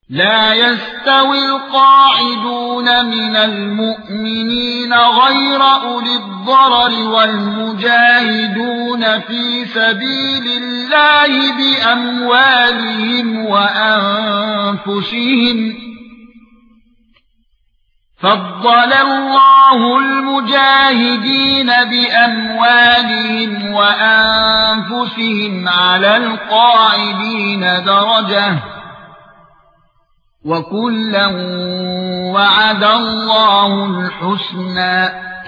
لا يستوي القاعدون من المؤمنين غير أولي الضرر والمجاهدون في سبيل الله بأموالهم وأنفسهم. فضل الله المجاهدين بأموالهم وأنفسهم على القاعدين درجة، وكلا وعد الله الحسنى.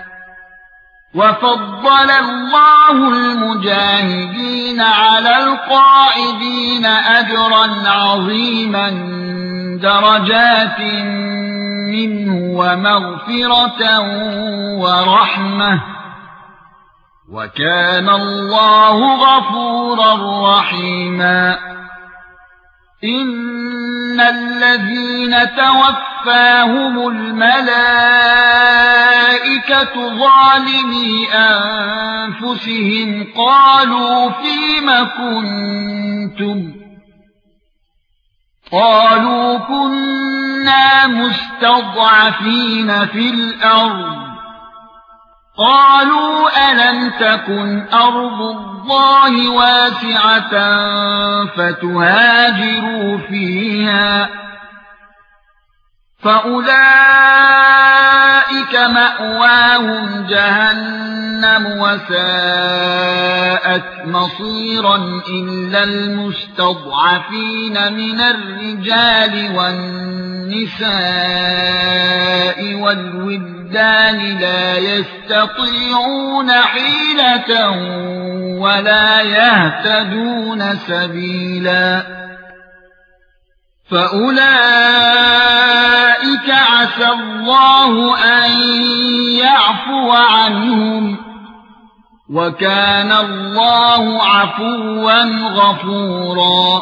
وفضل الله المجاهدين على القاعدين أجرا عظيما درجات منه ومغفرة ورحمة، وكان الله غفورا رحيما. إن الذين توفاهم الملائكة ظالمي أنفسهم قالوا فيم كنتم؟ قالوا كنا مستضعفين في الأرض. قالوا ألم تكن أرض الله واسعة فتهاجروا فيها؟ فأولئك مأواهم جهنم وساءت مصيرا إلا المستضعفين من الرجال والنساء والولدان لا يستطيعون حيلة ولا يهتدون سبيلا. فأولئك عسى الله أن يعفو عنهم، وكان الله عفوا غفورا.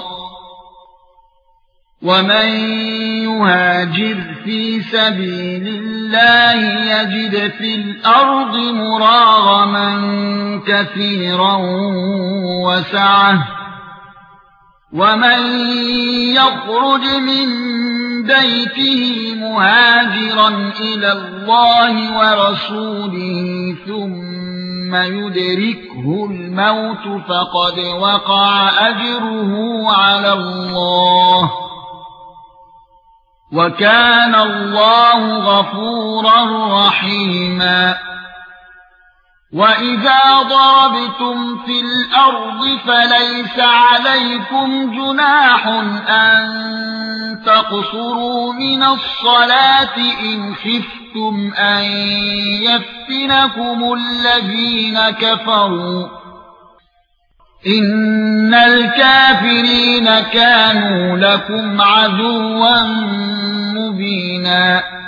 ومن يهاجر في سبيل الله يجد في الأرض مراغما كثيرا وسعة، ومن يخرج من بيته مهاجرا إلى الله ورسوله ثم يدركه الموت فقد وقع أجره على الله، وكان الله غفورا رحيما. وَإِذَا ضَرَبْتُمْ فِي الْأَرْضِ فَلَيْسَ عَلَيْكُمْ جُنَاحٌ أَن تَقْصُرُوا مِنَ الصَّلَاةِ إِنْ خِفْتُمْ أَن يَفْتِنَكُمُ الَّذِينَ كَفَرُوا إِنَّ الْكَافِرِينَ كَانُوا لَكُمْ عَدُوًّا مُبِينًا.